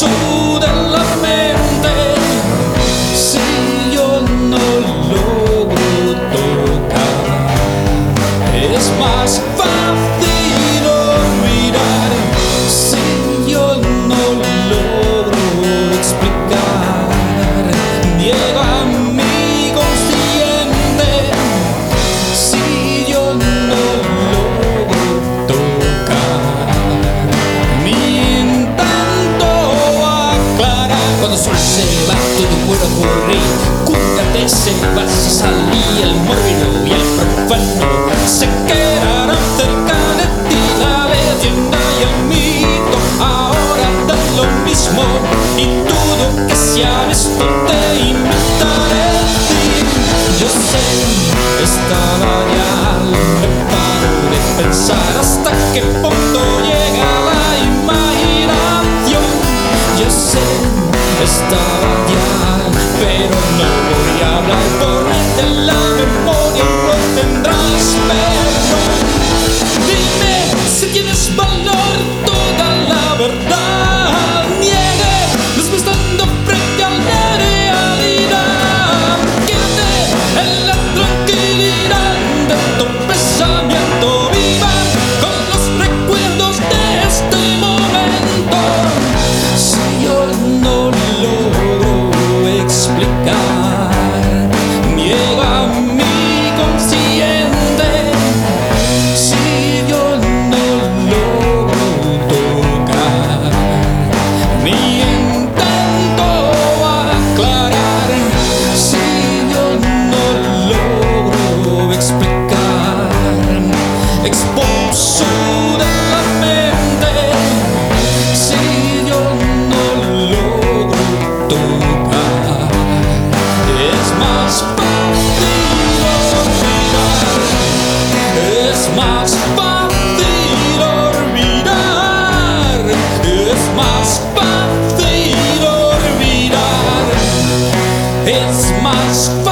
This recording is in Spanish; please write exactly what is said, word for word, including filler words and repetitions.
expulso de la mente. Si yo no logro tocar, es más fácil olvidar. Si yo no logro explicar, llega a mi consciente. Si yo no logro tocar, ni intento aclarar. Cuando el sol se va, todo puede ocurrir. Cúrate, se va a salir el mórbido y el profano. Se quedarán cerca de ti la leyenda y el mito. Ahora da lo mismo y todo que se ha visto te inventaré a ti. Yo sé, estaba ya al reparo de pensar hasta qué punto llega la imaginación. Yo sé, estaba ya, pero no voy a hablar por él de la memoria, no tendrás perdón. Dime si tienes valor, toda la verdad. Niegue, los estando frente a la realidad. Quédate en la tranquilidad de tu pensamiento. Viva con los recuerdos de este momento. Si yo no logro explicar, niega mi consciente. Si yo no logro tocar, ni intento aclarar. Si yo no logro explicar, expulso de la mente. Si yo no logro tocar, es más fácil olvidar. Es más fácil olvidar. Es más fácil olvidar. Es más